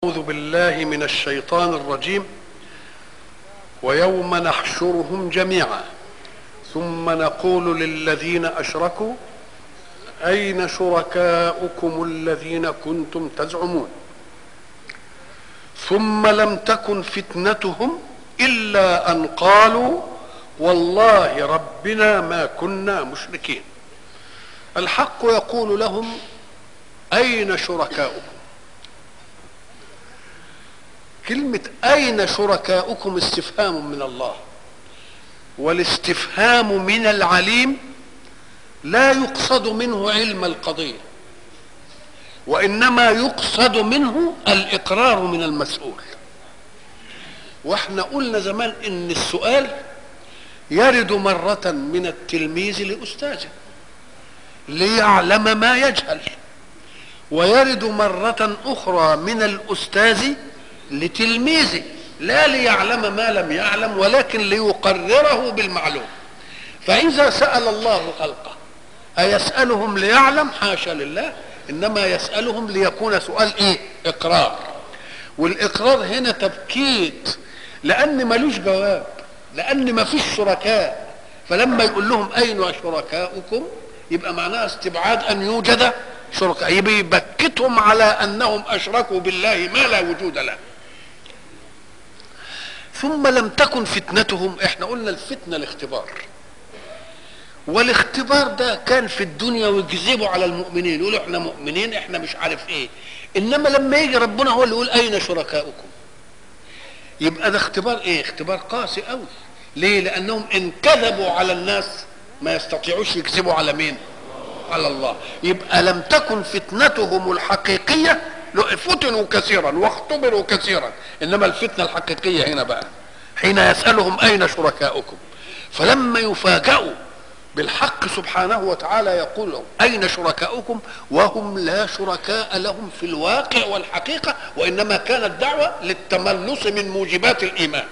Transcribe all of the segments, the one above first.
أعوذ بالله من الشيطان الرجيم. ويوم نحشرهم جميعا ثم نقول للذين أشركوا أين شركاؤكم الذين كنتم تزعمون ثم لم تكن فتنتهم إلا أن قالوا والله ربنا ما كنا مشركين. الحق يقول لهم أين شركاؤكم. كلمة أين شركاؤكم استفهام من الله، والاستفهام من العليم لا يقصد منه علم القضية، وإنما يقصد منه الإقرار من المسؤول. واحنا قلنا زمان إن السؤال يرد مرة من التلميذ لأستاذه ليعلم ما يجهل، ويرد مرة أخرى من الأستاذ لتلميذه لا ليعلم ما لم يعلم ولكن ليقرره بالمعلوم. فإذا سأل الله خلقه أيسألهم ليعلم؟ حاشا لله، إنما يسألهم ليكون سؤال إيه؟ إقرار. والإقرار هنا تبكيت، لأن ملوش جواب، لأن ما فيش شركاء. فلما يقول لهم أين شركاؤكم يبقى معناها استبعاد أن يوجد شركاء، يبقى يبكتهم على أنهم أشركوا بالله ما لا وجود له. ثم لم تكن فتنتهم، احنا قلنا الفتنة الاختبار، والاختبار ده كان في الدنيا ويكذبوا على المؤمنين يقولوا احنا مؤمنين احنا مش عارف ايه، انما لما يجي ربنا هو اللي يقول اين شركاؤكم يبقى ده اختبار ايه؟ اختبار قاسي قوي. ليه؟ لانهم ان كذبوا على الناس ما يستطيعوش يكذبوا على مين؟ على الله. يبقى لم تكن فتنتهم الحقيقية، فتنوا كثيرا واختبروا كثيرا، انما الفتنة الحقيقية هنا بقى حين يسألهم اين شركاؤكم. فلما يفاجئوا بالحق سبحانه وتعالى يقول لهم اين شركاؤكم وهم لا شركاء لهم في الواقع والحقيقة، وانما كانت دعوة للتملص من موجبات الايمان.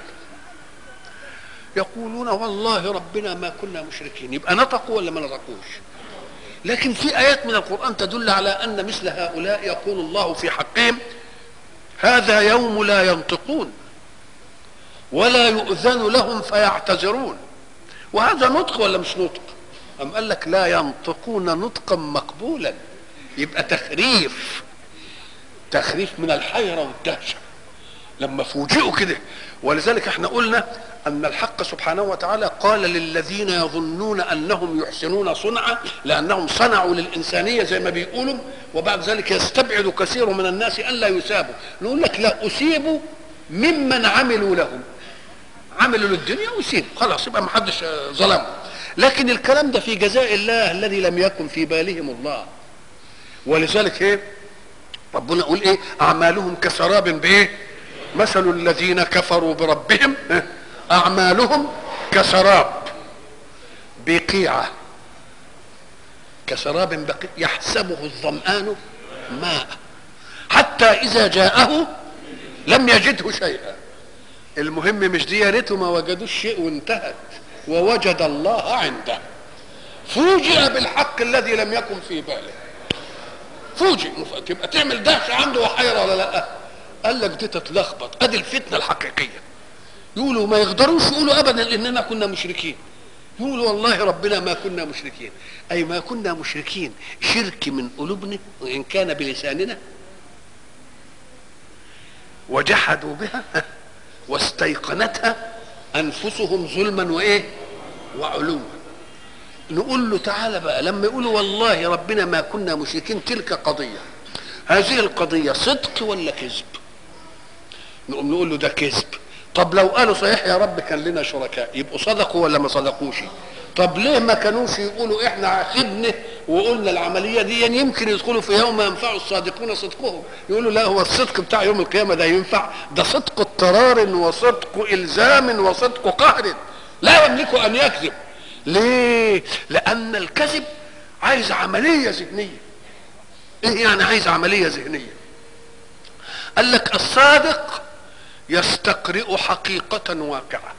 يقولون والله ربنا ما كنا مشركين. يبقى نطقوا ولا ما نطقوش؟ لكن في آيات من القرآن تدل على أن مثل هؤلاء يقول الله في حقهم هذا يوم لا ينطقون ولا يؤذن لهم فيعتذرون. وهذا نطق ولا مش نطق؟ أم قال لك لا ينطقون نطقا مقبولا، يبقى تخريف من الحيرة والدهشة لما فوجئوا كده. ولذلك احنا قلنا ان الحق سبحانه وتعالى قال للذين يظنون انهم يحسنون صنعا لانهم صنعوا للانسانيه زي ما بيقولوا، وبعد ذلك يستبعد كثير من الناس ان لا يثابوا. نقول لك لا، اصيبوا ممن عملوا لهم، عملوا للدنيا ويسيبوا خلاص، يبقى ما حدش ظلم. لكن الكلام ده في جزاء الله الذي لم يكن في بالهم الله. ولذلك ايه ربنا يقول ايه؟ اعمالهم كسراب بايه؟ مثل الذين كفروا بربهم أعمالهم كسراب بقيعة، كسراب بقيع يحسبه الظمآن ماء حتى إذا جاءه لم يجده شيئا. المهم مش دي، يا ريته ما وجدوا الشيء وانتهت ووجد الله عنده. فوجئ بالحق الذي لم يكن في باله، فوجئ. تبقى تعمل دهشة عنده وحيرة ولا لا؟ قال لك دي تتلخبط. ادي الفتنه الحقيقيه. يقولوا ما يقدروش يقولوا ابدا اننا كنا مشركين، يقولوا والله ربنا ما كنا مشركين، اي ما كنا مشركين شرك من قلوبنا وان كان بلساننا، وجحدوا بها واستيقنتها انفسهم ظلما وايه وعلوا. نقول له تعالى بقى، لما يقولوا والله ربنا ما كنا مشركين تلك قضيه، هذه القضيه صدق ولا كذب؟ نقوم نقول له ده كذب. طب لو قالوا صحيح يا رب كان لنا شركاء يبقوا صدقوا ولا ما صدقوش؟ طب ليه ما كانوش يقولوا احنا عاتبنا وقلنا العمليه دي يمكن يدخلوا في يوم ينفع الصادقون صدقهم؟ يقولوا لا، هو الصدق بتاع يوم القيامه ده ينفع؟ ده صدق اضطرار وصدق الزام وصدق قهر لا يملك ان يكذب. ليه؟ لان الكذب عايز عمليه ذهنيه. ايه يعني عايز عمليه ذهنيه؟ قال لك الصادق يستقرئ حقيقة واقعة،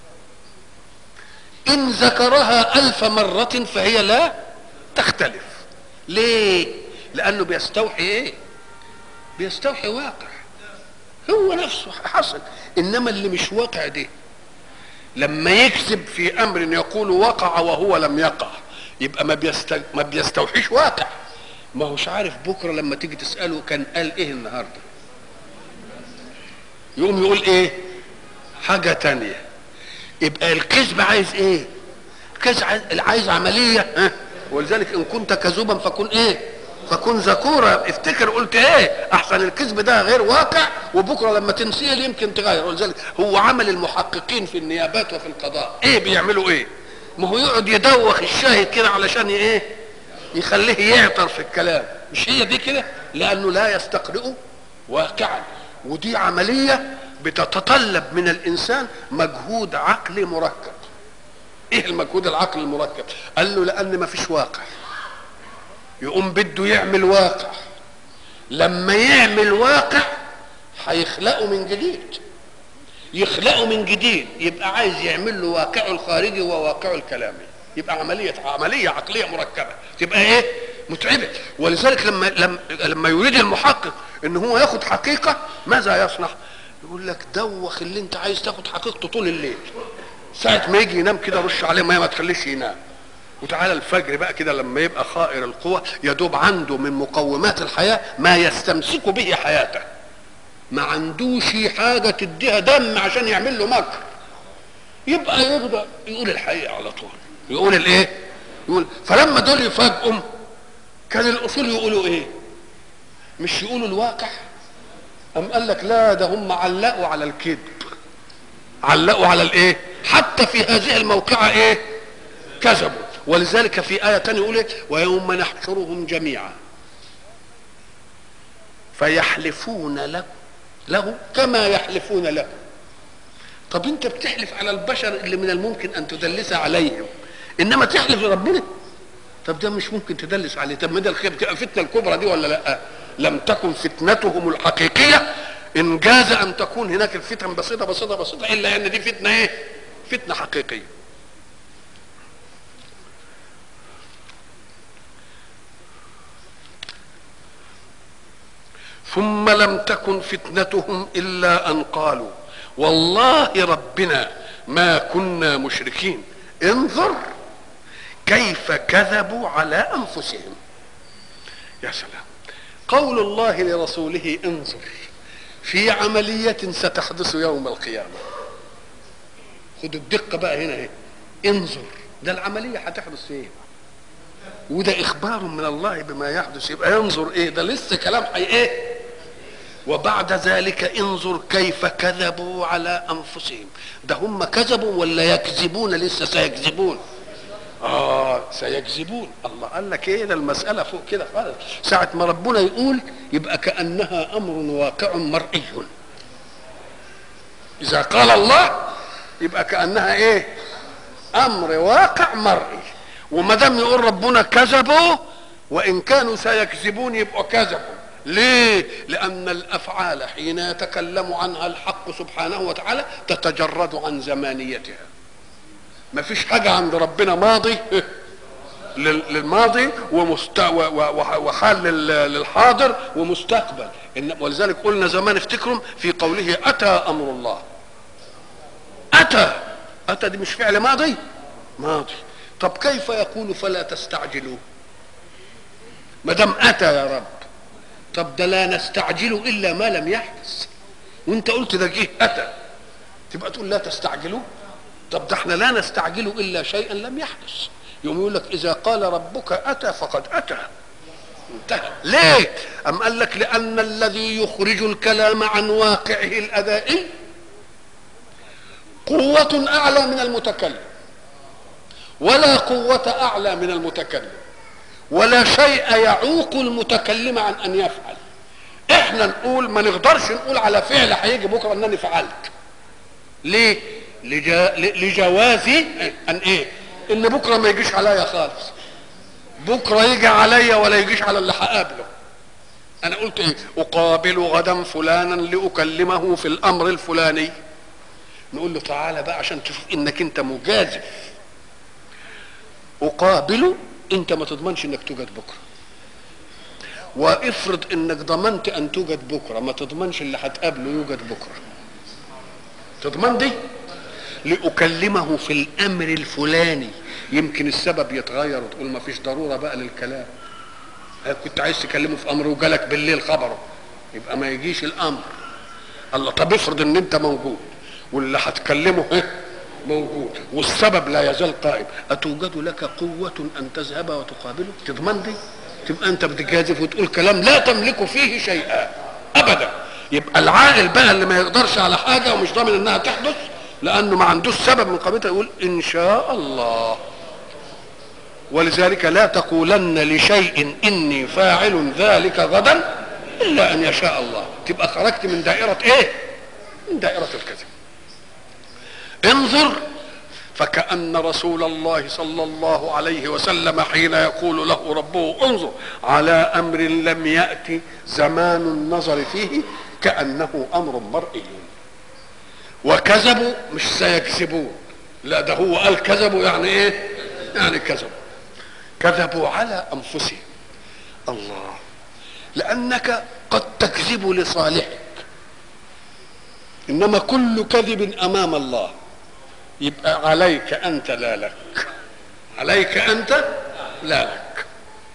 إن ذكرها 1000 مرة فهي لا تختلف. ليه؟ لأنه بيستوحي إيه؟ بيستوحي واقع. هو نفسه حصل. انما اللي مش واقع ده لما يكذب في امر يقول وقع وهو لم يقع، يبقى ما بيستوحيش واقع. ما هوش عارف بكره لما تيجي تساله كان قال ايه النهارده، يقوم يقول ايه حاجه تانية. يبقى الكذب عايز ايه؟ الكذب عايز عمليه، ها؟ ولذلك ان كنت كذوبا فكن ايه؟ فكن ذكورا. افتكر قلت ايه؟ احسن الكذب ده غير واقع، وبكره لما تنسيه يمكن تغير. ولذلك هو عمل المحققين في النيابات وفي القضاء ايه؟ بيعملوا ايه؟ ما هو يقعد يدوخ الشاهد كده علشان ايه؟ يخليه يعطر في الكلام. مش هي دي كده؟ لانه لا يستقرئ واقعا. ودي عمليه بتتطلب من الانسان مجهود عقلي مركب. ايه المجهود العقلي المركب؟ قال له لان ما فيش واقع، يقوم بده يعمل واقع. لما يعمل واقع هيخلقه من جديد، يخلقه من جديد، يبقى عايز يعمل له واقعه الخارجي وواقعه الكلامي. يبقى عمليه عقليه مركبه، تبقى ايه؟ متعبه. ولذلك لما يريد المحقق ان هو ياخد حقيقه ماذا يصنع؟ يقول لك دوخ اللي انت عايز تاخد حقيقته طول الليل، ساعه ما يجي ينام كده رش عليه ميه ما تخليش ينام، وتعالى الفجر بقى كده لما يبقى خائر القوى يا دوب عنده من مقومات الحياه ما يستمسك به حياته، ما عندوش حاجه تديها دم عشان يعمل له مكر، يبقى يقدر يقول الحقيقه على طول. يقول الايه؟ يقول. فلما دول يفاجئهم كان الاصول يقولوا ايه؟ مش يقولوا الواقع. أم قال لك لا، ده هم علقوا على الكذب، علقوا على الايه؟ حتى في هذه الموقعة ايه؟ كذبوا. ولذلك في آية تانية يقول ايه؟ ويوم نحشرهم جميعا فيحلفون له كما يحلفون له. طب انت بتحلف على البشر اللي من الممكن ان تدلس عليهم، انما تحلف لربنا؟ طب ده مش ممكن تدلس عليه. طب ما ده الفتنة الكبرى دي ولا لا؟ لم تكن فتنتهم الحقيقية ان جاز ان تكون هناك الفتن بسيطة بسيطة بسيطة، الا ان دي فتنة ايه؟ فتنة حقيقية. ثم لم تكن فتنتهم الا ان قالوا والله ربنا ما كنا مشركين انظر كيف كذبوا على انفسهم. يا سلام. قول الله لرسوله انظر في عملية ستحدث يوم القيامة. خدوا الدقة بقى هنا اهي. انظر، ده العملية هتحدث فين؟ وده اخبار من الله بما يحدث. يبقى ينظر ايه؟ ده لسه كلام ايه؟ وبعد ذلك انظر كيف كذبوا على انفسهم. ده هم كذبوا ولا يكذبون؟ لسه سيكذبون. سيكذبون. الله قال لك ايه؟ ده المسألة فوق كده خالص. ساعة ما ربنا يقول يبقى كأنها امر واقع مرئي. اذا قال الله يبقى كأنها ايه؟ امر واقع مرئي. وما دام يقول ربنا كذبوا وان كانوا سيكذبون يبقوا كذبوا. ليه؟ لأن الأفعال حين يتكلم عنها الحق سبحانه وتعالى تتجرد عن زمانيتها. ما فيش حاجة عند ربنا ماضي للماضي وحال للحاضر ومستقبل. ولذلك قلنا زمان افتكروا في قوله أتى أمر الله. أتى دي مش فعل ماضي؟ ماضي. طب كيف يقول فلا تستعجلوا ما دام أتى يا رب؟ طب ده لا نستعجل الا ما لم يحدث، وانت قلت ده جه اتى، تبقى تقول لا تستعجلوا؟ طب ده احنا لا نستعجل الا شيئا لم يحدث. يوم يقول لك اذا قال ربك اتى فقد اتى، انتهى. ليه؟ ام قال لك لان الذي يخرج الكلام عن واقعه الادائي قوة اعلى من المتكلم، ولا قوة اعلى من المتكلم، ولا شيء يعوق المتكلم عن ان يفعل. احنا نقول ما نقدرش نقول على فعل هيجي بكره انني فعلت. ليه؟ لجواز ان ايه؟ ان بكره ما يجيش عليا خالص، بكره يجي عليا ولا يجيش على اللي هقابله. انا قلت ايه؟ اقابل غدا فلانا لاكلمه في الامر الفلاني. نقول له تعالى بقى عشان تشوف انك انت مجازف. اقابله، انت ما تضمنش انك توجد بكره، وافرض انك ضمنت ان توجد بكره، ما تضمنش اللي هتقابله يوجد بكره. تضمن دي؟ لأكلمه في الامر الفلاني، يمكن السبب يتغير وتقول ما فيش ضروره بقى للكلام. كنت عايز تكلمه في امر وجالك بالليل خبره، يبقى ما يجيش الامر. الله، طب افرض ان انت موجود واللي هتكلمه موجود والسبب لا يزال قائم، اتوجد لك قوه ان تذهب وتقابله؟ تضمن دي؟ تبقى انت بتجازف وتقول كلام لا تملك فيه شيئا ابدا. يبقى العاقل بقى اللي ما يقدرش على حاجه ومش ضامن انها تحدث لانه ما عندوش سبب من قبيلته يقول ان شاء الله. ولذلك لا تقولن لشيء اني فاعل ذلك غدا الا ان يشاء الله. تبقى خرجت من دائره ايه؟ من دائره الكذب. انظر، فكأن رسول الله صلى الله عليه وسلم حين يقول له ربه انظر على امر لم يأتي زمان النظر فيه كأنه امر مرئي. وكذبوا مش سيكذبون، لا ده هو قال كذبوا يعني ايه؟ يعني كذبوا على انفسهم. الله، لانك قد تكذب لصالحك، انما كل كذب امام الله يبقى عليك انت لا لك، عليك انت لا لك.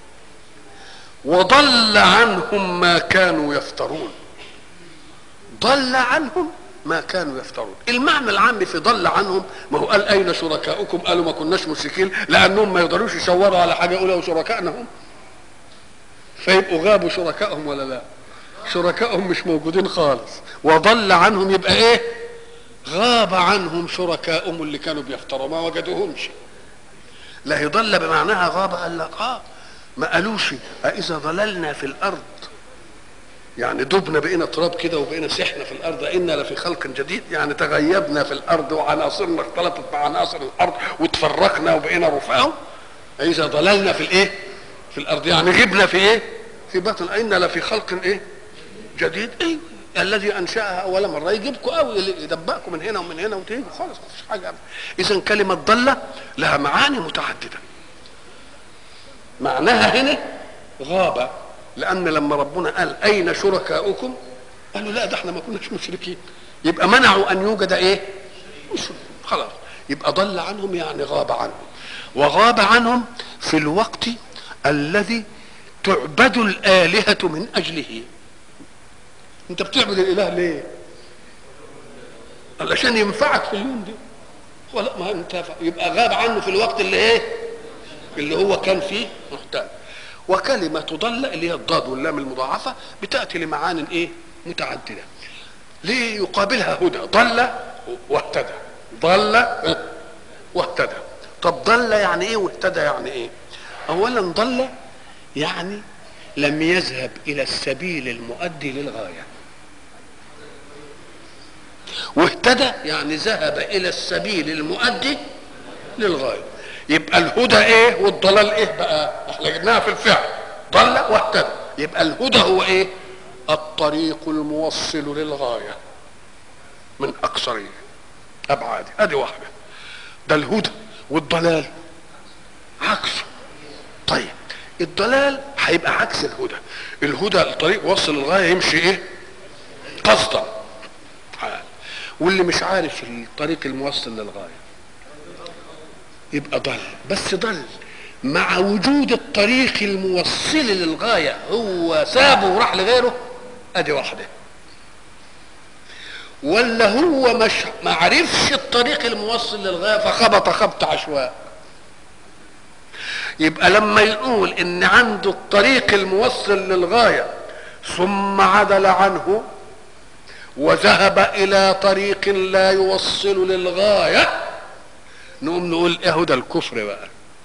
وضل عنهم ما كانوا يفترون. ضل عنهم ما كانوا يفترون. المعنى العام في ضل عنهم، ما هو قال اين شركاؤكم؟ قالوا ما كناش مشركين، لانهم ما يقدروش يشوروا على حاجه يقولوا شركائنا هم، فيبقوا غابوا شركائهم ولا لا؟ شركائهم مش موجودين خالص. وضل عنهم يبقى ايه؟ غاب عنهم شركائهم اللي كانوا بيفتروا، ما وجدوهمش. لا هي ضل بمعناها غاب، قال لك ما قالوش أإذا ضللنا في الارض، يعني دبنا بقينا تراب كده وبقينا سحنا في الارض، إنا لفي خلق جديد، يعني تغيبنا في الارض وعناصرنا اختلطت مع عناصر الارض وتفرقنا وبقينا رفقا. إذا ضللنا في الايه؟ في الارض، يعني غبنا في ايه؟ في بطن. إنا لفي خلق ايه؟ جديد. ايه الذي انشاها اول مره يجيبكم قوي، يدبقكم من هنا ومن هنا وتيجوا خالص ما فيش حاجه. اذا كلمه ضله لها معاني متعدده. معناها هنا غاب، لان لما ربنا قال اين شركاؤكم قالوا لا ده احنا ما كناش مشركين، يبقى منعوا ان يوجد ايه؟ مشرك. خلاص يبقى ضل عنهم يعني غاب عنهم. وغاب عنهم في الوقت الذي تعبد الآلهة من اجله. انت بتعبد الاله ليه؟ علشان ينفعك في اليوم دي. ولا ما انتفع، يبقى غاب عنه في الوقت اللي ايه؟ اللي هو كان فيه محتاج. وكلمة ضل اللي هي الضاد واللام المضاعفة بتأتي لمعان ايه؟ متعددة. ليه يقابلها هدى؟ ضل واهتدى. ضل واهتدى. طب ضل يعني ايه واهتدى يعني ايه؟ اولا ضل يعني لم يذهب الى السبيل المؤدي للغاية، واهتدى يعني ذهب الى السبيل المؤدي للغاية. يبقى الهدى ايه والضلال ايه بقى؟ احنا جبناها في الفعل ضل واهتدى. يبقى الهدى هو ايه؟ الطريق الموصل للغاية من اقصر ابعاد. ادي واحدة، ده الهدى. والضلال عكسه. طيب الضلال هيبقى عكس الهدى. الهدى الطريق وصل للغاية يمشي ايه؟ قصدا. واللي مش عارف الطريق الموصل للغاية يبقى ضل. بس ضل مع وجود الطريق الموصل للغاية، هو سابه وراح لغيره. ادي واحدة. ولا هو مش ما عرفش الطريق الموصل للغاية فخبط خبط عشواء. يبقى لما يقول ان عنده الطريق الموصل للغاية ثم عدل عنه وذهب الى طريق لا يوصل للغاية، نقوم نقول ايه ده الكفر بقى.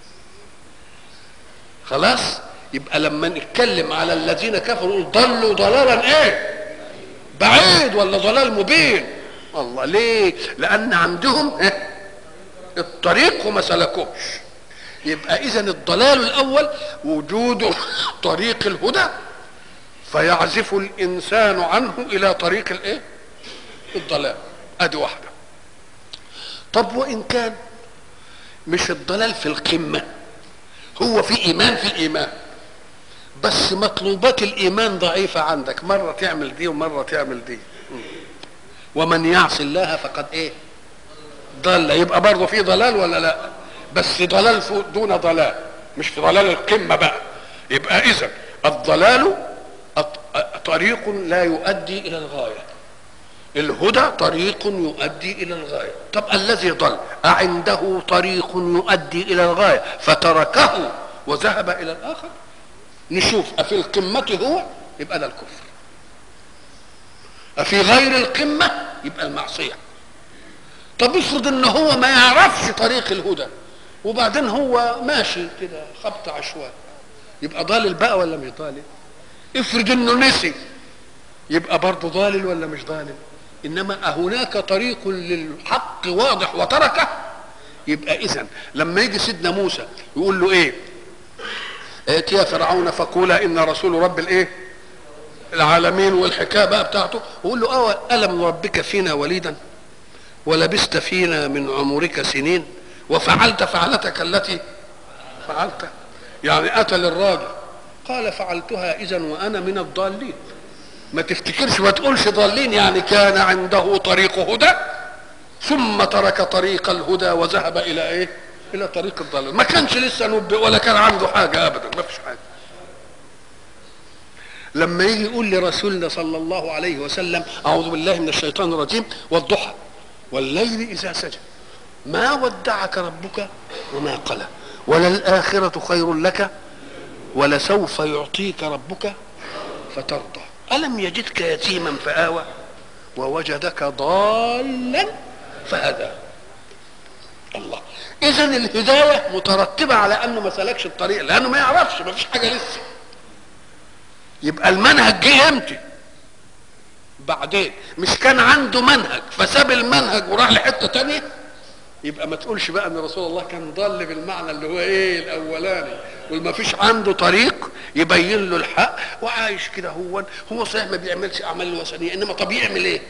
خلاص. يبقى لما نتكلم على الذين كفروا ضلوا ضلالا ايه؟ بعيد ولا ضلال مبين؟ الله، ليه؟ لان عندهم الطريق وما سلكوش. يبقى اذا الضلال الاول وجود طريق الهدى فيعزف الانسان عنه الى طريق الايه؟ الضلال. ادي واحده. طب وان كان مش الضلال في القمه، هو في ايمان في الايمان، بس مطلوبات الايمان ضعيفه عندك، مره تعمل دي ومره تعمل دي. ومن يعص الله فقد ايه؟ ضل. يبقى برضه في ضلال ولا لا؟ بس ضلال دون ضلال، مش في ضلال القمه بقى. يبقى اذا الضلال طريق لا يؤدي الى الغايه، الهدى طريق يؤدي الى الغايه. طب الذي ضل أعنده طريق يؤدي الى الغايه فتركه وذهب الى الاخر؟ نشوف أفي القمة هو، يبقى ده الكفر. أفي غير القمة يبقى المعصية. طب افرض ان هو ما يعرفش طريق الهدى وبعدين هو ماشي كده خبط عشوائي، يبقى ضالل بقى ولا مش ضالل؟ افرض انه نسي، يبقى برضه ضالل ولا مش ضالل؟ انما هناك طريق للحق واضح وتركه. يبقى اذا لما يجي سيدنا موسى يقول له ايه؟ ائتيا فرعون فقولا ان رسول رب الايه العالمين، والحكايه بقى بتاعته، ويقول له الم نربك فينا وليدا ولبست فينا من عمرك سنين وفعلت فعلتك التي فعلت. يعني قتل الراجل، قال فعلتها اذا وانا من الضالين. ما تفتكرش، ما تقولش ضالين، يعني كان عنده طريق هدى ثم ترك طريق الهدى وذهب الى ايه؟ الى طريق الضلال. ما كانش لسه نبئ ولا كان عنده حاجه ابدا، ما فيش حاجه. لما يجي يقول لرسولنا صلى الله عليه وسلم اعوذ بالله من الشيطان الرجيم والضحى والليل اذا سجى ما ودعك ربك وما قلى وللآخرة خير لك ولسوف يعطيك ربك فترضى ألم يجدك يتيما فآوى ووجدك ضالا فهدى. الله. إذن الهداية مترتبة على أنه ما سلكش الطريق، لأنه ما يعرفش، ما فيش حاجة لسه. يبقى المنهج جه امتى؟ بعدين. مش كان عنده منهج فساب المنهج وراح لحته تانية، يبقى ما تقولش بقى ان رسول الله كان ضل بالمعنى اللي هو ايه الاولاني، وما فيش عنده طريق يبين له الحق وعايش كده. هو صحيح ما بيعملش اعمال الوثنيه، انما طب يعمل ايه؟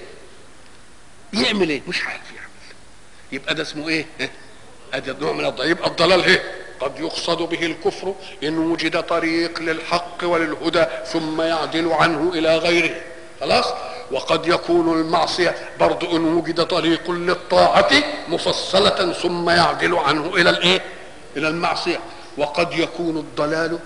يعمل ايه؟ مش عارف يعمل. يبقى ده اسمه ايه؟ ادي نوع من الضلال. يبقى الضلال ايه؟ قد يقصد به الكفر ان وجد طريق للحق وللهدى ثم يعدل عنه الى غيره، خلاص. وقد يكون المعصية برضو ان وجد طريق للطاعة مفصلة ثم يعدل عنه الى الايه؟ الى المعصية. وقد يكون الضلال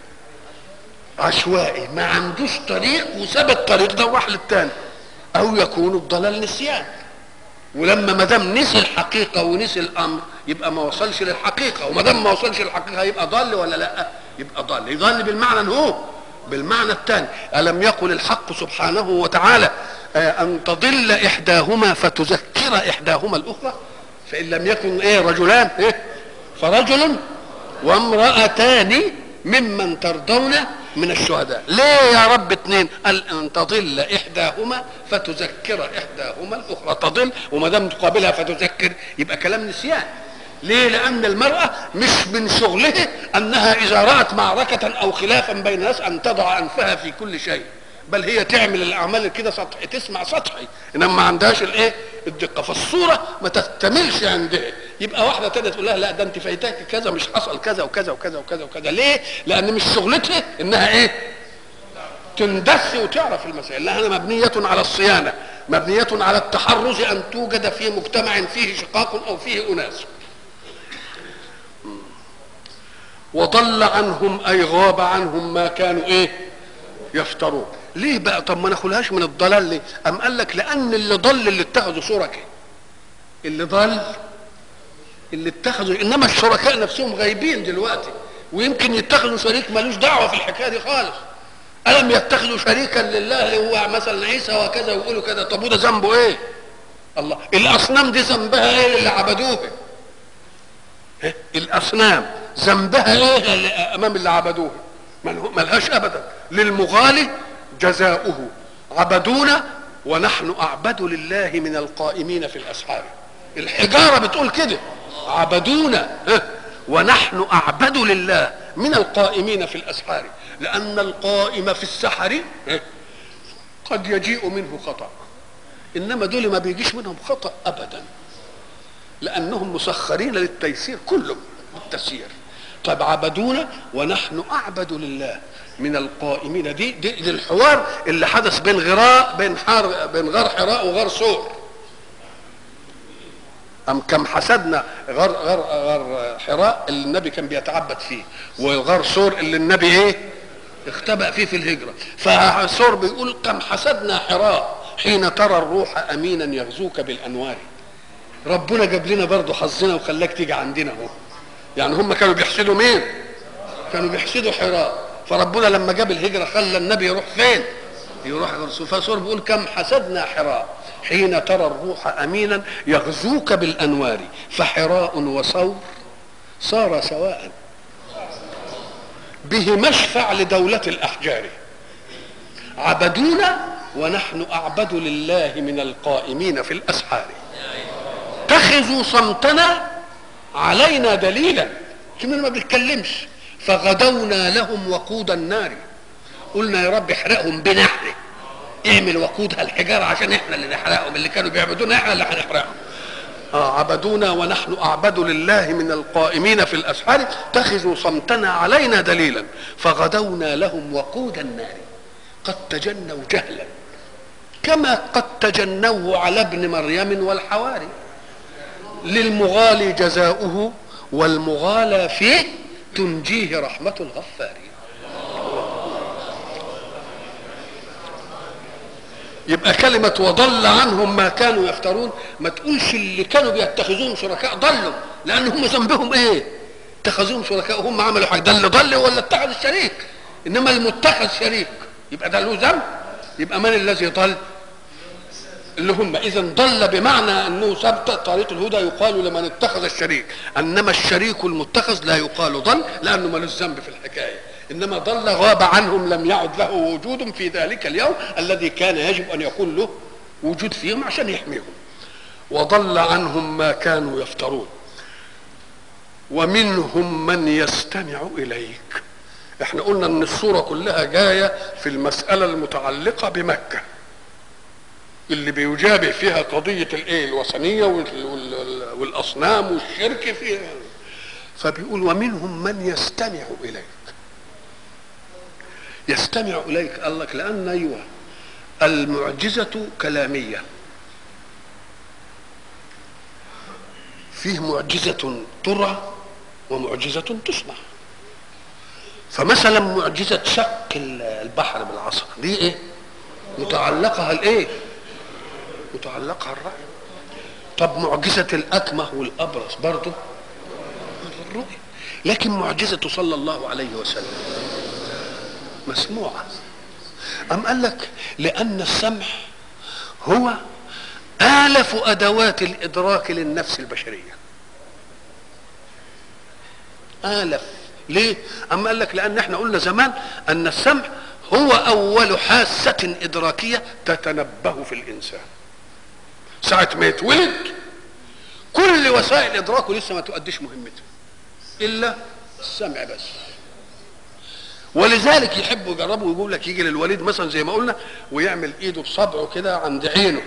عشوائي، ما عندوش طريق وساب الطريق ده وراح للتاني. او يكون الضلال نسيان، ولما ما دام نسي الحقيقة ونسي الامر يبقى ما وصلش للحقيقة، وما دام ما وصلش للحقيقة يبقى ضال ولا لا؟ يبقى ضال. يضل بالمعنى هو بالمعنى الثاني. ألم يقل الحق سبحانه وتعالى أن تضل إحداهما فتذكر إحداهما الأخرى؟ فإن لم يكن رجلان فرجل وامرأتان ممن ترضون من الشهداء. ليه يا رب اتنين؟ قال أن تضل إحداهما فتذكر إحداهما الأخرى. تضل وما دام تقابلها فتذكر يبقى كلام نسيان. ليه؟ لأن المرأة مش من شغلها أنها إذا رأت معركة أو خلافا بين الناس أن تضع أنفها في كل شيء، بل هي تعمل الأعمال كده سطحي، تسمع سطحي، إنما ما عندهاش الدقة، فالصورة ما تكتملش عندها. يبقى واحدة تانية تقول لها لا ده أنت فايتاك كذا، مش حصل كذا وكذا وكذا وكذا وكذا. ليه؟ لأن مش شغلتها إنها تندس وتعرف المسائل، لأنها مبنية على الصيانة، مبنية على التحرز أن توجد في مجتمع فيه شقاق أو فيه أناس. وضل عنهم أي غاب عنهم ما كانوا يفترون. ليه بقى؟ طب ما ناخدهاش من الضلال ليه؟ أم قال لك لأن اللي ضل اللي اتخذوا شركاء، اللي ضل اللي اتخذوا، إنما الشركاء نفسهم غايبين دلوقتي، ويمكن يتخذوا شريك مالوش دعوة في الحكاية دي خالص. ألم يتخذوا شريكا لله اللي هو مثلا عيسى وكذا ويقولوا كذا؟ طب وده ذنبه إيه؟ الله. الأصنام دي ذنبها إيه اللي عبدوها؟ الأصنام ذنبها ايه امام اللي عبدوه؟ ملهاش ابدا. للمغالي جزاؤه عبدونا ونحن اعبد لله من القائمين في الاسحار. الحجاره بتقول كده، عبدونا ونحن اعبد لله من القائمين في الاسحار، لان القائم في السحر قد يجيء منه خطأ، انما دول ما بيجيش منهم خطأ ابدا، لانهم مسخرين للتيسير كلهم بالتسيير. طب عبدونا ونحن اعبد لله من القائمين. دي الحوار اللي حدث بين غار حراء وغار ثور. أم كم حسدنا غار حراء اللي النبي كان بيتعبد فيه، والغار ثور اللي النبي اختبأ فيه في الهجرة. فثور بيقول كم حسدنا حراء حين ترى الروح أمينا يغزوك بالأنوار. ربنا جاب لنا برضه حظنا وخلاك تيجي عندنا اهو. يعني هم كانوا بيحسدوا مين؟ كانوا بيحسدوا حراء، فربنا لما جاب الهجرة خلى النبي يروح فين؟ يروح غار ثور. فثور بيقول كم حسدنا حراء حين ترى الروح أمينا يغزوك بالأنوار، فحراء وثور صار سواء به مشفع لدولة الأحجار. عبدونا ونحن أعبد لله من القائمين في الأسحار. اتخذوا صمتنا علينا دليلا، كنا ما بنتكلمش. فغدونا لهم وقود النار، قلنا يا رب احرقهم بنا احنا، اعمل وقودها الحجاره عشان احنا اللي نحرقهم، اللي كانوا بيعبدونا احنا اللي هنحرقهم. عبدونا ونحن اعبد لله من القائمين في الاسحار، اتخذوا صمتنا علينا دليلا. فغدونا لهم وقود النار قد تجنوا جهلا كما قد تجنوا على ابن مريم والحواري. للمغالي جزاؤه والمغالى فيه تنجيه رحمة الغفار. يبقى كلمة وضل عنهم ما كانوا يفترون، ما تقولش اللي كانوا بيتخذوهم شركاء ضلوا، لأن هم ذنبهم ايه؟ اتخذوهم شركاء وهم عملوا حاجة. ده اللي ضل ولا اتخذ الشريك؟ إنما المتخذ شريك يبقى ده له ذنب. يبقى من الذي ضل؟ اللي هم. إذا ضل بمعنى أنه ثبت طريق الهدى يقال لمن اتخذ الشريك، انما الشريك المتخذ لا يقال ضل لانه ملوش ذنب في الحكايه. انما ضل غاب عنهم، لم يعد له وجود في ذلك اليوم الذي كان يجب ان يكون له وجود فيهم عشان يحميهم. وضل عنهم ما كانوا يفترون. ومنهم من يستمع اليك. احنا قلنا ان الصوره كلها جايه في المساله المتعلقه بمكه اللي بيجابه فيها قضيه الوثنيه والاصنام والشرك فيها. فبيقول ومنهم من يستمع اليك. يستمع اليك قال لك لان ايوه المعجزه كلاميه. فيه معجزه ترى ومعجزه تصنع. فمثلا معجزه شق البحر بالعصا دي ايه؟ متعلقها متعلقها الرأي. طب معجزة الأكمه والأبرص برضه الرؤية. لكن معجزة صلى الله عليه وسلم مسموعة. أم قال لك لأن السمع هو آلف أدوات الإدراك للنفس البشرية. آلف. ليه؟ أم قال لك لأن احنا قلنا زمان أن السمع هو أول حاسة إدراكية تتنبه في الإنسان. ساعة ما يتولد كل وسائل إدراكه لسه ما تؤديش مهمته إلا السمع بس. ولذلك يحبوا يجربوا ويقول لك يجي للوليد مثلا زي ما قلنا ويعمل ايده بصبعه كده عند عينه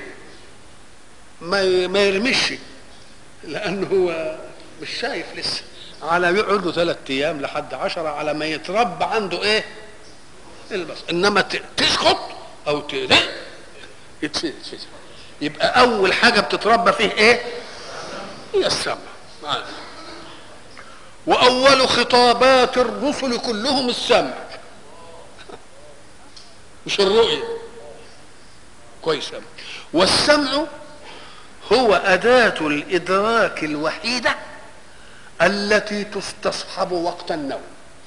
ما يرمش، لأنه هو مش شايف لسه. على يقعد له 3 أيام لحد 10 على ما يتربى عنده البصر. انما تسكت او يتفزع. يبقى اول حاجه بتتربى فيه هي السمع. واول خطابات الرسل كلهم السمع مش الرؤيه. كويس. والسمع هو اداه الادراك الوحيده التي تستصحب وقت النوم.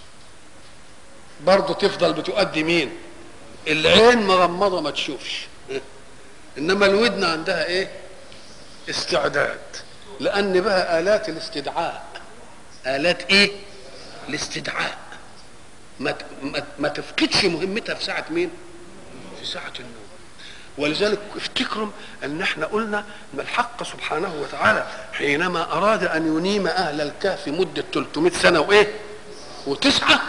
برضه تفضل بتؤدي مين؟ العين مغمضه ما تشوفش، انما الودن عندها استعداد. لان بها الات الاستدعاء. الات الاستدعاء ما تفقدش مهمتها في ساعه مين؟ في ساعه النوم. ولذلك افتكروا ان احنا قلنا ان الحق سبحانه وتعالى حينما اراد ان ينيم اهل الكهف مده 300 سنه وتسعه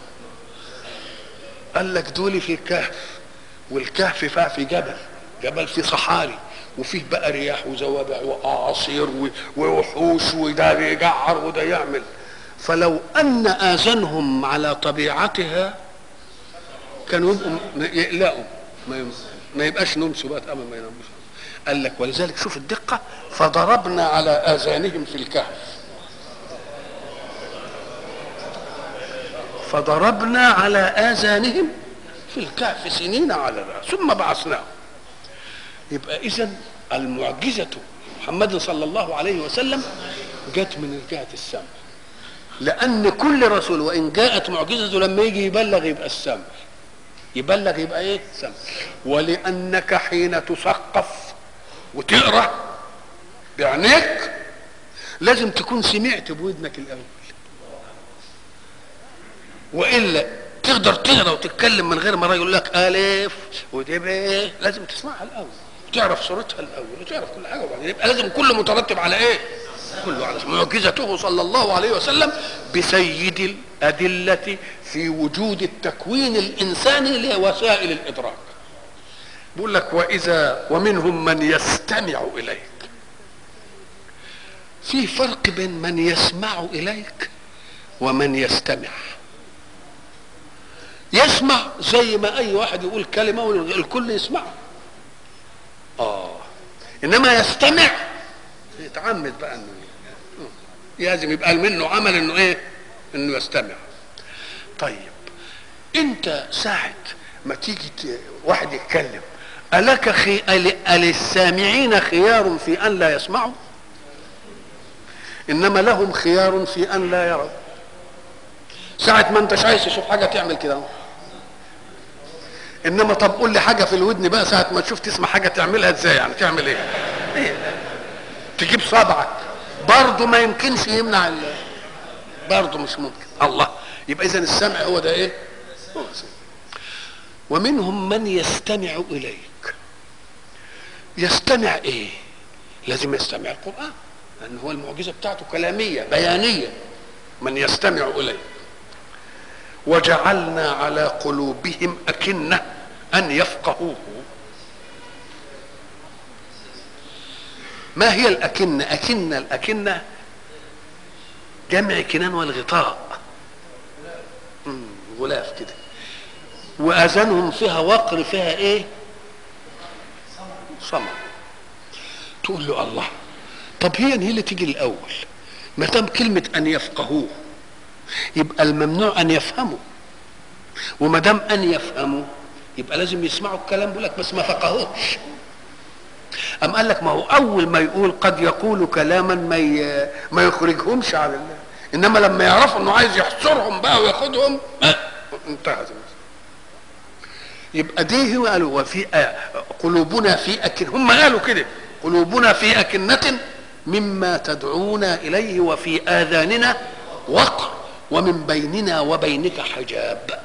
قال لك دول في الكهف، والكهف في جبل في صحاري، وفيه بقى رياح وزوابع واعاصير ووحوش، وده يجعر وده يعمل. فلو ان اذانهم على طبيعتها كانوا يبقوا يقلقوا، ما يبقاش نوم سبات ابدا، ما يناموش. قال لك ولذلك شوف الدقه، فضربنا على اذانهم في الكهف، فضربنا على آذانهم في الكهف سنين على ثم بعثناهم. يبقى إذن المعجزة محمد صلى الله عليه وسلم جت من جهة السمع، لأن كل رسول وإن جاءت معجزته لما يجي يبلغ يبقى السمع، يبلغ يبقى إيه؟ السمع. ولأنك حين تثقف وتقرأ بعينيك لازم تكون سمعت بودنك الأول، والا تقدر تقرا وتتكلم من غير ما يقول لك الف ودي ب، لازم تسمعها الاول وتعرف صورتها الاول وتعرف كل حاجه، وبعدين يبقى لازم كله مترتب على ايه؟ كله على معجزته صلى الله عليه وسلم بسيد الادله في وجود التكوين الانساني لوسائل الادراك. بيقول لك واذا ومنهم من يستمع اليك. في فرق بين من يسمع اليك ومن يستمع. يسمع زي ما اي واحد يقول كلمه والكل يسمعه، انما يستمع يتعمد بقى انه لازم يبقى منه عمل انه ايه؟ انه يستمع. طيب انت ساعه ما تيجي واحد يتكلم الك السامعين خيار في ان لا يسمعوا؟ انما لهم خيار في ان لا يروا. ساعة ما انتش عايز تشوف حاجة تعمل كده، انما طب قول لي حاجة في الودن بقى ساعة ما تشوف تسمع حاجة تعملها ازاي؟ يعني تعمل ايه؟ تجيب صبعك برضه ما يمكنش يمنع برضه مش ممكن. الله، يبقى اذا السمع هو ده ايه؟ هو السمع. ومنهم من يستمع اليك. يستمع ايه؟ لازم يستمع القرآن لان هو المعجزة بتاعته كلامية بيانية. من يستمع اليك. وجعلنا على قلوبهم أكنة أن يفقهوه. ما هي الأكنة؟ الأكنة جمع كنان والغطاء، غلاف كده، وأذانهم فيها وقر، فيها إيه؟ صمم. تقول له الله، طب هي اللي تيجي الأول؟ ما دام كلمة أن يفقهوه يبقى الممنوع ان يفهموا، وما دام ان يفهموا يبقى لازم يسمعوا الكلام. بيقول لك بس ما فقهوش. ام قال لك ما هو اول ما يقول قد يقول كلاما ما يخرجهمش على الله، انما لما يعرفوا انه عايز يحصرهم بقى وياخدهم انتهى. يبقى دي هو قالوا وفي قلوبنا في هم قالوا كده قلوبنا في أكنة مما تدعونا اليه وفي اذاننا وقر ومن بيننا وبينك حجاب.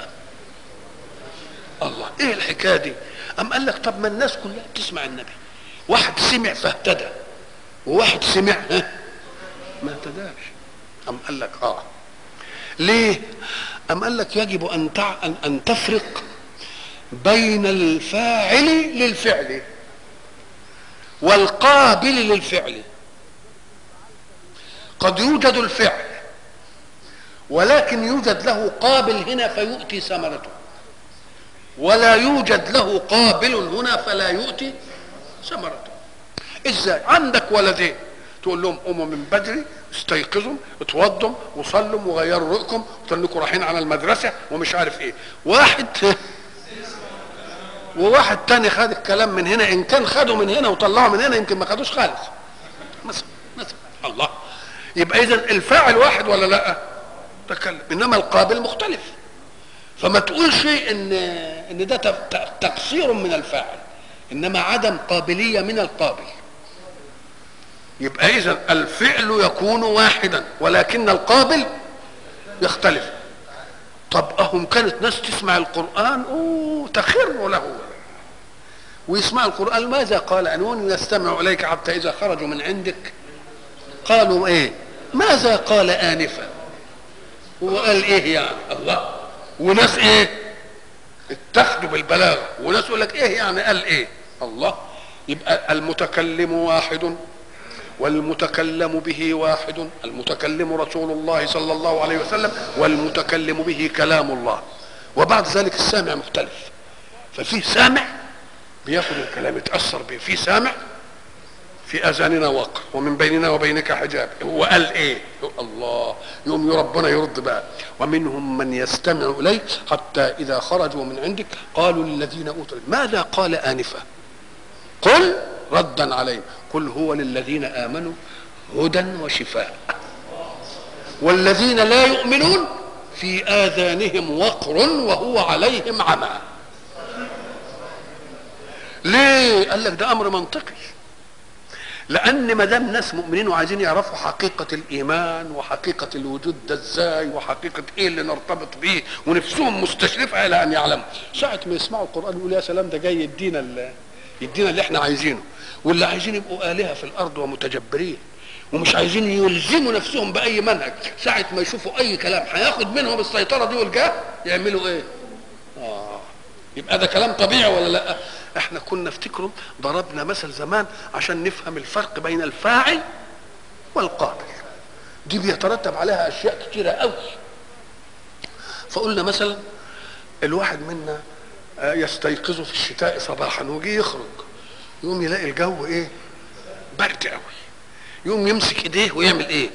الله، ايه الحكايه دي؟ ام قال لك طب ما الناس كلها بتسمع النبي، واحد سمع فاهتدى وواحد سمع ما اهتداش. ام قال لك ليه؟ ام قال لك يجب ان تفرق بين الفاعل للفعل والقابل للفعل. قد يوجد الفعل ولكن يوجد له قابل هنا فيؤتي ثمرته، ولا يوجد له قابل هنا فلا يؤتي ثمرته. ازاي؟ عندك ولدين تقول لهم قوموا من بدري، استيقظوا، اتوضوا وصلوا وغيروا رؤكم وتنكوا رايحين على المدرسه ومش عارف ايه. وواحد تاني خد الكلام من هنا، ان كان خده من هنا وطلعه من هنا يمكن ما خدوش خالص مثلا. الله، يبقى اذا الفاعل واحد ولا لا؟ تكلم، انما القابل مختلف. فما تقولش ان ده تقصير من الفاعل، انما عدم قابليه من القابل. يبقى اذا الفعل يكون واحدا ولكن القابل يختلف. طب اهم كانت ناس تسمع القران تخر له ويسمع القران. ماذا قال؟ انون يستمع اليك حتى اذا خرجوا من عندك قالوا ايه؟ ماذا قال انفا؟ وقال ايه يعني؟ الله. وناس ايه؟ اتخذوا بالبلاغه، وناس يقول لك ايه يعني قال ايه؟ الله. يبقى المتكلم واحد والمتكلم به واحد، المتكلم رسول الله صلى الله عليه وسلم، والمتكلم به كلام الله. وبعد ذلك السامع مختلف، ففي سامع بياخد الكلام يتأثر به، في سامع في اذاننا وقر ومن بيننا وبينك حجاب. هو قال ايه؟ الله. يوم ربنا يرد بقى: ومنهم من يستمع اليك حتى اذا خرجوا من عندك قالوا للذين اوتوا ماذا قال انفا قل ردا عليهم قل هو للذين امنوا هدى وشفاء والذين لا يؤمنون في اذانهم وقر وهو عليهم عمى. ليه؟ قال لك ده امر منطقي، لان ما دام ناس مؤمنين وعايزين يعرفوا حقيقه الايمان وحقيقه الوجود ده ازاي وحقيقه ايه اللي نرتبط بيه ونفسهم مستشرفه الى ان يعلموا، ساعه ما يسمعوا القران يقول يا سلام ده جاي يدينا اللي احنا عايزينه، واللي عايزين يبقوا الهه في الارض ومتجبرين ومش عايزين يلزموا نفسهم باي منهج، ساعه ما يشوفوا اي كلام هياخد منهم السيطره دي والجاه يعملوا ايه؟ يبقى ده كلام طبيعي ولا لا؟ احنا كنا افتكروا ضربنا مثل زمان عشان نفهم الفرق بين الفاعل والقابل، دي بيترتب عليها اشياء كتيره قوي. فقلنا مثلا الواحد منا يستيقظ في الشتاء صباحا ويجي يخرج يقوم يلاقي الجو ايه؟ برد قوي، يقوم يمسك ايديه ويعمل ايه؟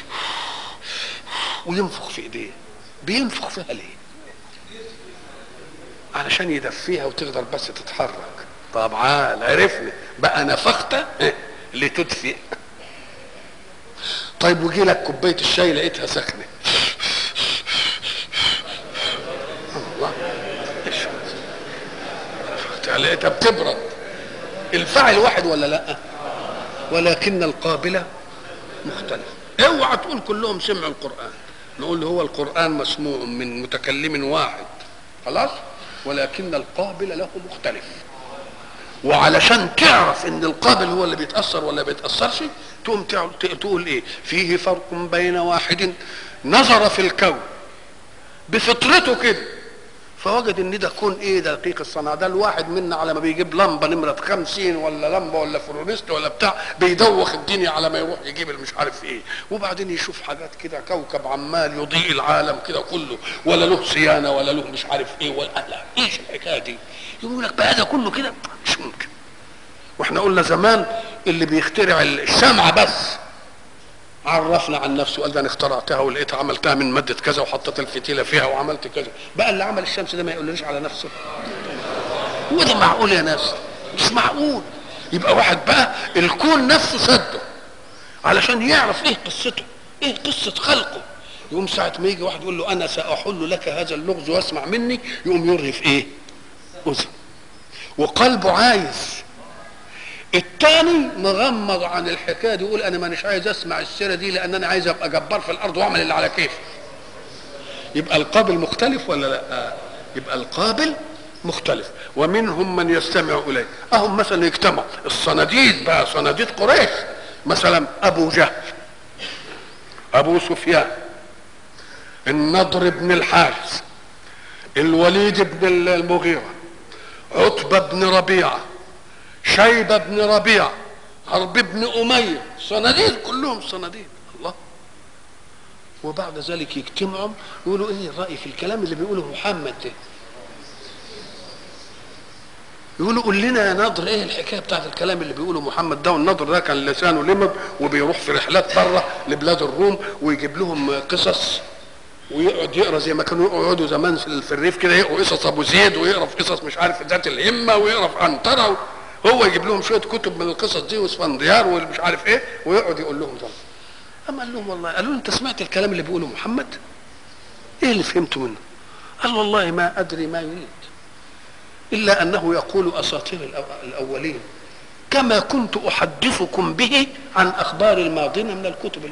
وينفخ في ايديه. بينفخ فيها ليه؟ علشان يدفيها وتقدر بس تتحرك. طبعا عرفنا بقى نفخت لتدفئ. طيب وجي لك كوبايه الشاي لقيتها سخنه، الله لقيتها بتبرد. الفاعل واحد ولا لا؟ ولكن القابل مختلف. اوعى تقول كلهم سمعوا القران، نقول له هو القران مسموع من متكلم واحد خلاص، ولكن القابل له مختلف. وعلشان تعرف ان القابل هو اللي بيتاثر ولا بيتاثرش تقوم تقول ايه؟ فيه فرق بين واحد نظر في الكون بفطرته كده فوجد ان ده كون ايه؟ دقيق الصنع. ده الواحد منا على ما بيجيب لمبه نمره 50 ولا لمبه ولا فلوريست ولا بتاع بيدوخ الدنيا على ما يروح يجيب مش عارف ايه، وبعدين يشوف حاجات كده كوكب عمال يضيء العالم كده كله ولا له صيانه ولا له مش عارف ايه ولا لا ايش الحكايه دي؟ يقول لك بقى ده كله كده مش ممكن. واحنا قلنا زمان اللي بيخترع الشمعه بس عرفنا عن نفسه وقال ده انا اخترعتها ولقيتها عملتها من ماده كذا وحطيت الفتيله فيها وعملت كذا. بقى اللي عمل الشمس ده ما يقولناش على نفسه؟ هو ده معقول يا ناس؟ مش معقول. يبقى واحد بقى الكون نفسه سده علشان يعرف ايه قصته، ايه قصه خلقه. يقوم ساعه ما يجي واحد يقول له انا ساحل لك هذا اللغز واسمع مني، يقوم يرهف ايه؟ اذن وقلبه عايز. الثاني مغمض عن الحكايه دي يقول انا مانيش عايز اسمع السيره دي لان انا عايز ابقى جبار في الارض واعمل اللي على كيفي. يبقى القابل مختلف ولا لا؟ يبقى القابل مختلف. ومنهم من يستمع اليه. اهم مثلا يجتمع الصناديد بقى، صناديد قريش مثلا ابو جهل، ابو سفيان، النضر بن الحارث، الوليد بن المغيره، عتبه بن ربيعه، شيبة بن ربيعة، حرب بن أمية، صناديد كلهم صناديد. الله. وبعد ذلك يجتمعوا يقولوا ايه الرأي في الكلام اللي بيقوله محمد ده؟ يقولوا قول لنا يا ناظر ايه الحكايه بتاعت الكلام اللي بيقوله محمد ده؟ والناظر ده كان لسانه لمب وبيروح في رحلات بره لبلاد الروم ويجيب لهم قصص ويقعد يقرا زي ما كانوا يقعدوا زمان في الريف كده، يقروا قصص ابو زيد ويقرا في قصص مش عارف ذات الهمه ويقرا في عنتره، هو يجيب لهم شويه كتب من القصص دي واسفنديار والمش عارف ايه ويقعد يقول لهم ده. اما قال لهم والله، قالوا له انت سمعت الكلام اللي بيقوله محمد؟ ايه اللي فهمته منه؟ قال والله ما ادري ما يريد الا انه يقول اساطير الاولين كما كنت احدثكم به عن اخبار الماضين من الكتب.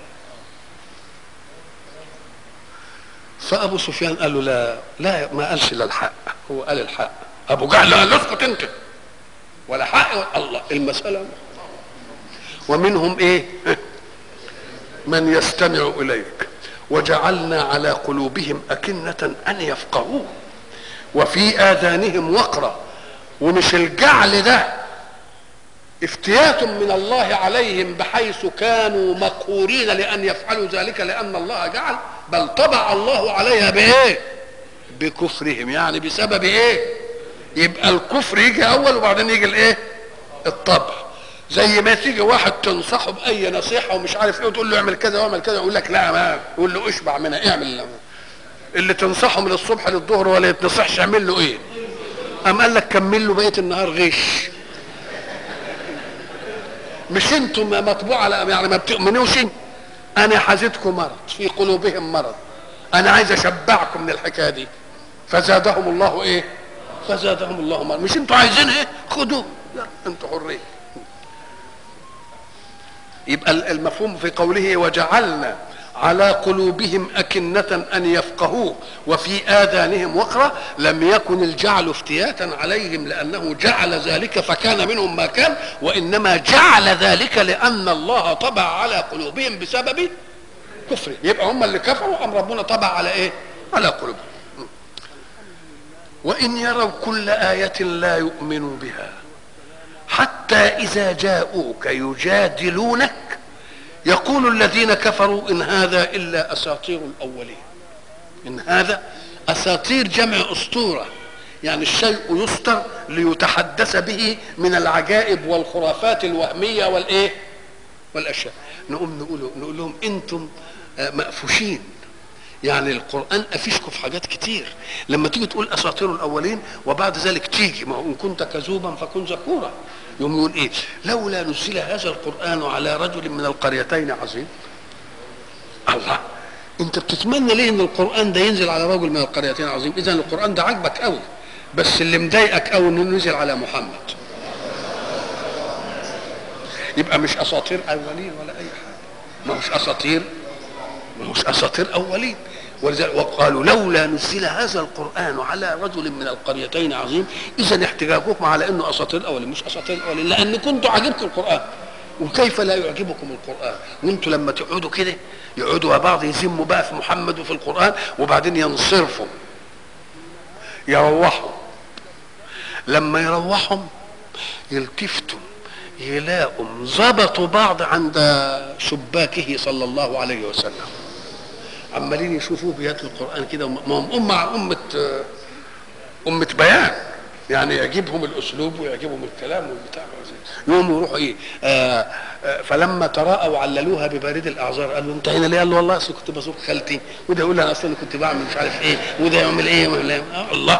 فابو سفيان قال له لا ما قالش الا الحق، هو قال الحق. ابو جهل قال له اسكت انت ولا حق الله المسألة. ومنهم ايه؟ من يستمع اليك وجعلنا على قلوبهم أكنة ان يفقهوه وفي آذانهم وقرا. ومش الجعل ده افتيات من الله عليهم بحيث كانوا مقهورين لأن يفعلوا ذلك لأن الله جعل، بل طبع الله عليها بإيه؟ بكفرهم، يعني بسبب إيه؟ يبقى الكفر يجي أول وبعدين يجي الإيه؟ الطبع. زي ما تيجي واحد تنصحه بأي نصيحة ومش عارف إيه وتقول له اعمل كذا واعمل كذا، يقول لك لا، ما يقول له اشبع منها، اعمل اللي تنصحه من الصبح للظهر ولا يتنصحش، اعمل له إيه؟ قام قال لك كمل له بقية النهار غش. مش انتم مطبوع على يعني ما بتؤمنوش؟ انا حزتكم مرض في قلوبهم مرض، انا عايز اشبعكم من الحكايه دي، فزادهم الله ايه؟ فزادهم الله مرض. مش انتوا عايزين ايه؟ خدوه، يلا انتوا حرين. يبقى المفهوم في قوله وجعلنا على قلوبهم أكنة أن يفقهوه وفي آذانهم وقرا، لم يكن الجعل افتياتا عليهم لأنه جعل ذلك فكان منهم ما كان، وإنما جعل ذلك لأن الله طبع على قلوبهم بسبب كفره. يبقى هم اللي كفروا، أم ربنا طبع على إيه؟ على قلوبهم. وإن يروا كل آية لا يؤمنوا بها حتى إذا جاءوك يجادلونك يقول الذين كفروا إن هذا إلا أساطير الأولين. إن هذا أساطير جمع أسطورة، يعني الشيء يسطر ليتحدث به من العجائب والخرافات الوهمية والإيه والأشياء. نقول لهم أنتم مأفوشين، يعني القرآن أفشكم في حاجات كتير. لما تيجي تقول أساطير الأولين وبعد ذلك تيجي ما هو إن كنت كذوبا فكن ذكورا، يوم يقول ايه؟ لولا نزل هذا القرآن على رجل من القريتين عظيم. الله، انت بتتمنى ليه ان القرآن ده ينزل على رجل من القريتين عظيم؟ اذا القرآن ده عجبك قوي، بس اللي مضايقك قوي انه نزل على محمد. يبقى مش اساطير اولين ولا اي حاجه، ما هوش اساطير اولين. ولذلك وقالوا لولا نزل هذا القرآن على رجل من القريتين عظيم. إذا احتجاجكم على انه اساطير الاولين، مش اساطير الاولين، لان كنتوا عجبكم القرآن. وكيف لا يعجبكم القرآن وانتوا لما تقعدوا كده يقعدوا بعض يذموا بقى في محمد وفي القرآن وبعدين ينصرفوا يروحوا. لما يروحوا يلتفتوا يلاقوا ظبطوا بعض عند شباكه صلى الله عليه وسلم، عمالين يشوفوه بيات القرآن كده. ما هم أمة بيان، يعني يعجبهم الأسلوب ويعجبهم الكلام والبتاع. يوم يروحوا إيه؟ فلما تراءوا عللوها ببارد الأعذار. قال له أنت هنا ليه؟ قال له والله أصل كنت بزور خالتي، وده يقول لي أنا أصلا كنت بعمل مش عارف إيه، وده يعمل إيه الله.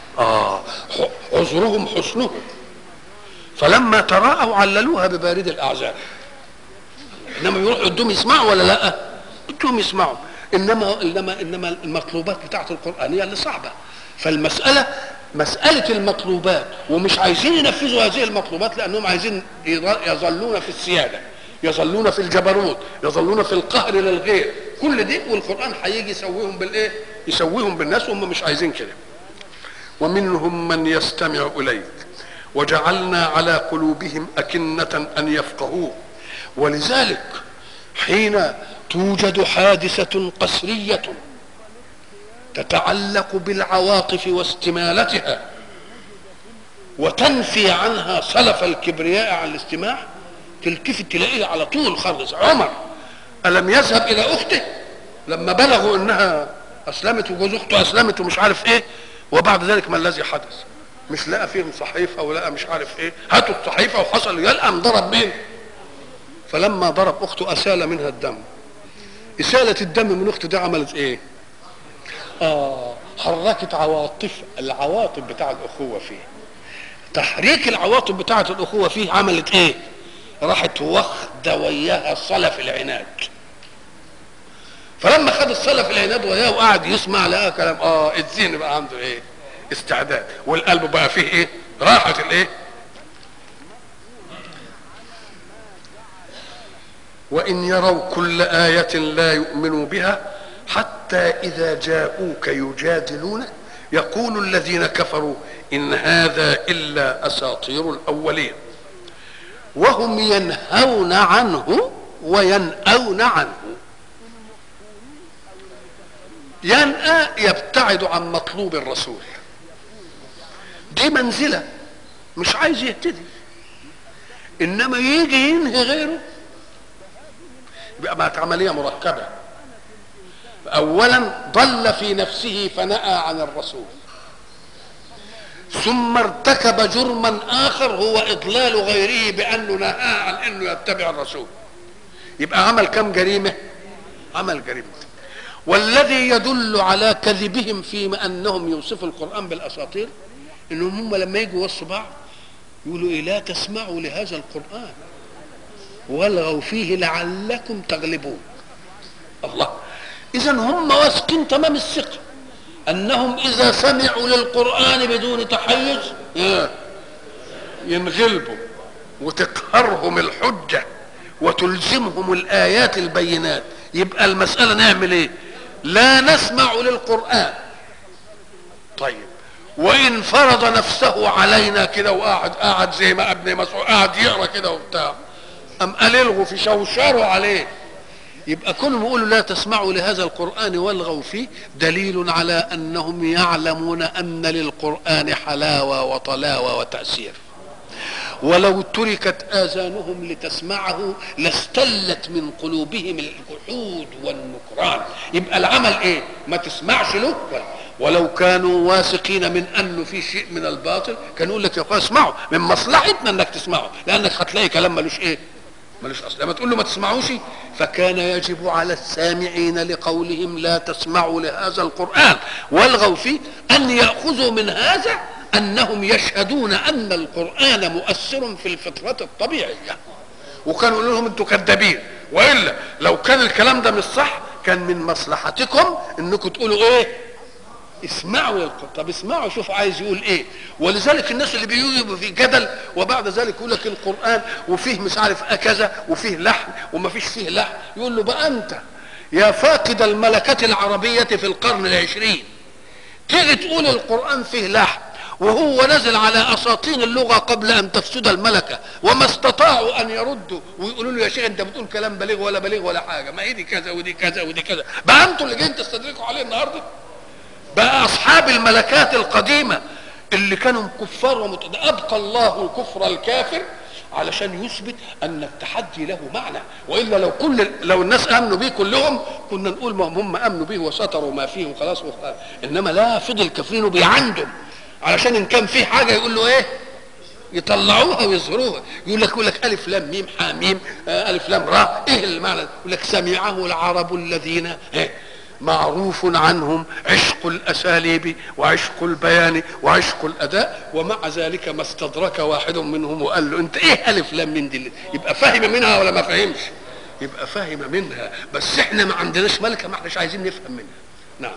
عذرهم حسنهم. فلما تراءوا عللوها ببارد الأعذار. إنما يروحوا قدام يسمعوا ولا لأ؟ قدام يسمعوا. انما المطلوبات بتاعت القرآن هي اللي صعبة. فالمسألة مسألة المطلوبات، ومش عايزين ينفذوا هذه المطلوبات لأنهم عايزين يظلون في السيادة، يظلون في الجبروت، يظلون في القهر للغير، كل دي. والقرآن هيجي يسويهم بالإيه؟ يسويهم بالناس، وهم مش عايزين كده. ومنهم من يستمع إليك وجعلنا على قلوبهم أكنة أن يفقهوه. ولذلك حين توجد حادثة قسرية تتعلق بالعواطف واستمالتها وتنفي عنها صلف الكبرياء عن الاستماع، تلتفت تلاقيه على طول خرج. عمر ألم يذهب إلى أخته لما بلغوا إنها أسلمت وجوز أخته أسلمت ومش عارف إيه، وبعد ذلك ما الذي حدث؟ مش لقى فيهم صحيفة ولقى مش عارف إيه، هاتوا الصحيفة وحصل يلقى ضرب مين؟ فلما ضرب أخته أسال منها الدم. إسالة الدم من أخته دي عملت إيه؟ حركت العواطف بتاع الأخوة فيه. تحريك العواطف بتاعة الأخوة فيه عملت إيه؟ راحت واخدة وياها صلف العناد. فلما خد الصلف العناد وياه وقعد يسمع لها كلام، الذهن بقى عنده إيه؟ استعداد، والقلب بقى فيه إيه؟ راحت الإيه؟ وإن يروا كل آية لا يؤمنوا بها حتى إذا جاءوك يجادلونك يقول الذين كفروا إن هذا إلا أساطير الأولين وهم ينهون عنه وينأون عنه. ينأى يبتعد عن مطلوب الرسول، دي منزلة مش عايز يهتدي. انما يجي ينهي غيره يبقى بقت عمليه مركبه. اولا ضل في نفسه فنأى عن الرسول، ثم ارتكب جرما اخر هو اضلال غيره بانه نهاه عن انه يتبع الرسول. يبقى عمل كم جريمه؟ عمل جريمه. والذي يدل على كذبهم فيما انهم يوصفوا القران بالاساطير انهم هم لما يجوا يوصوا بعض يقولوا ايه؟ لا تسمعوا لهذا القران والغوا فيه لعلكم تغلبون. الله، اذا هم واثقين تمام الثقه انهم اذا سمعوا للقران بدون تحيز ينغلبوا وتقهرهم الحجه وتلزمهم الايات البينات. يبقى المساله نعمل ايه؟ لا نسمع للقران. طيب وان فرض نفسه علينا كده وقاعد زي ما ابن مسعود قاعد يقرا كده وبتاع، ام قال الغوا في شوشروا عليه. يبقى كلهم يقولوا لا تسمعوا لهذا القرآن والغوا فيه دليل على أنهم يعلمون أن للقرآن حلاوة وطلاوة وتأثير. ولو تركت آذانهم لتسمعه لاستلت من قلوبهم الجحود والنكران. يبقى العمل ايه؟ ما تسمعش له. ولو كانوا واثقين من انه في شيء من الباطل كانوا يقول لك يا اخويا اسمعوا، من مصلحتنا انك تسمعوا، لانك هتلاقي كلام ملوش ايه؟ ملوش اصل. لما تقول له ما تسمعوش فكان يجب على السامعين لقولهم لا تسمعوا لهذا القرآن والغوا فيه ان يأخذوا من هذا انهم يشهدون ان القرآن مؤثر في الفطرة الطبيعية، وكانوا يقولوا لهم انتوا كذابين. والا لو كان الكلام ده مش صح كان من مصلحتكم انكم تقولوا ايه؟ اسمعوا للقرآن. طب اسمعوا شوف عايز يقول ايه. ولذلك الناس اللي بيجوا في جدل وبعد ذلك يقول لك القرآن وفيه مش عارف كذا وفيه لحن وما فيش فيه لحن، يقول له بقى انت يا فاقد الملكة العربية في القرن العشرين تيجي تقول القرآن فيه لحن وهو نزل على اساطين اللغة قبل ان تفسد الملكة وما استطاعوا ان يردوا ويقولوا له يا شيخ انت بتقول كلام بليغ ولا بليغ ولا حاجة، ما هي دي كذا ودي كذا ودي كذا. بقى انتوا اللي جايين تستدركوا عليه النهارده. بقى اصحاب الملكات القديمة اللي كانوا كفار ابقى الله الكفر الكافر علشان يثبت ان التحدي له معنى. والا لو الناس امنوا به كلهم كنا نقول ما هم امنوا به وستروا ما فيه وخلاص. انما لا، فضل كافرين بيه عندهم علشان ان كان في حاجه يقول له ايه؟ يطلعوها ويظهروها. يقول لك الف لام ميم حاميم الف لام را. ايه المعنى؟ يقول لك سمعه العرب الذين معروف عنهم عشق الاساليب وعشق البيان وعشق الاداء، ومع ذلك ما استدرك واحد منهم وقال له انت ايه الف لام من دي؟ يبقى فاهم منها ولا ما فهمش؟ يبقى فاهم منها، بس احنا ما عندناش ملكه، ما احناش عايزين نفهم منها. نعم.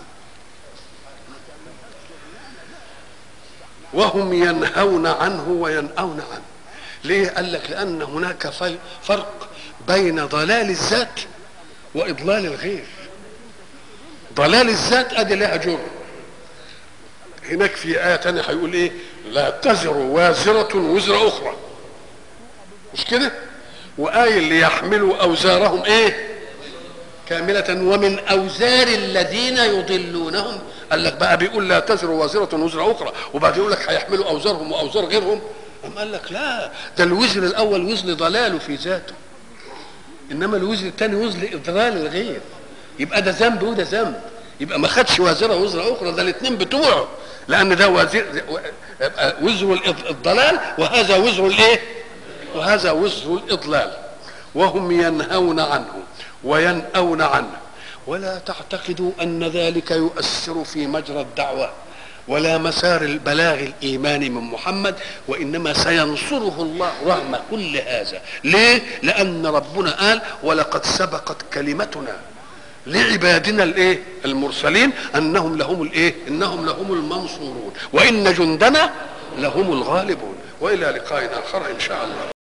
وهم ينهون عنه وينأون عنه. ليه؟ قال لك لان هناك فرق بين ضلال الذات واضلال الغير. ضلال الذات ادي لها جرم. هناك في آية تانية هيقول ايه؟ لا تزر وازرة وزر اخرى، مش كده؟ وآية اللي يحملوا اوزارهم ايه؟ كاملة ومن اوزار الذين يضلونهم. قال لك بقى بيقول لا تزر وازرة وزر اخرى وبعد يقول لك هيحملوا اوزارهم واوزار غيرهم. قال لك لا، ده الوزر الاول وزر ضلاله في ذاته، انما الوزر الثاني وزر اضلال الغير. يبقى ده ذنب وده ذنب، يبقى ما خدش وازره وزر اخرى، ده الاثنين بتوعه، لان ده وزر الضلال وهذا وزر الايه؟ وهذا وزر الاضلال. وهم ينهون عنه وينأون عنه. ولا تعتقدوا ان ذلك يؤثر في مجرى الدعوه ولا مسار البلاغ الايماني من محمد، وانما سينصره الله رغم كل هذا. ليه؟ لان ربنا قال ولقد سبقت كلمتنا لعبادنا الايه؟ المرسلين انهم لهم الايه؟ انهم لهم المنصورون وان جندنا لهم الغالبون. والى لقاء اخر ان شاء الله.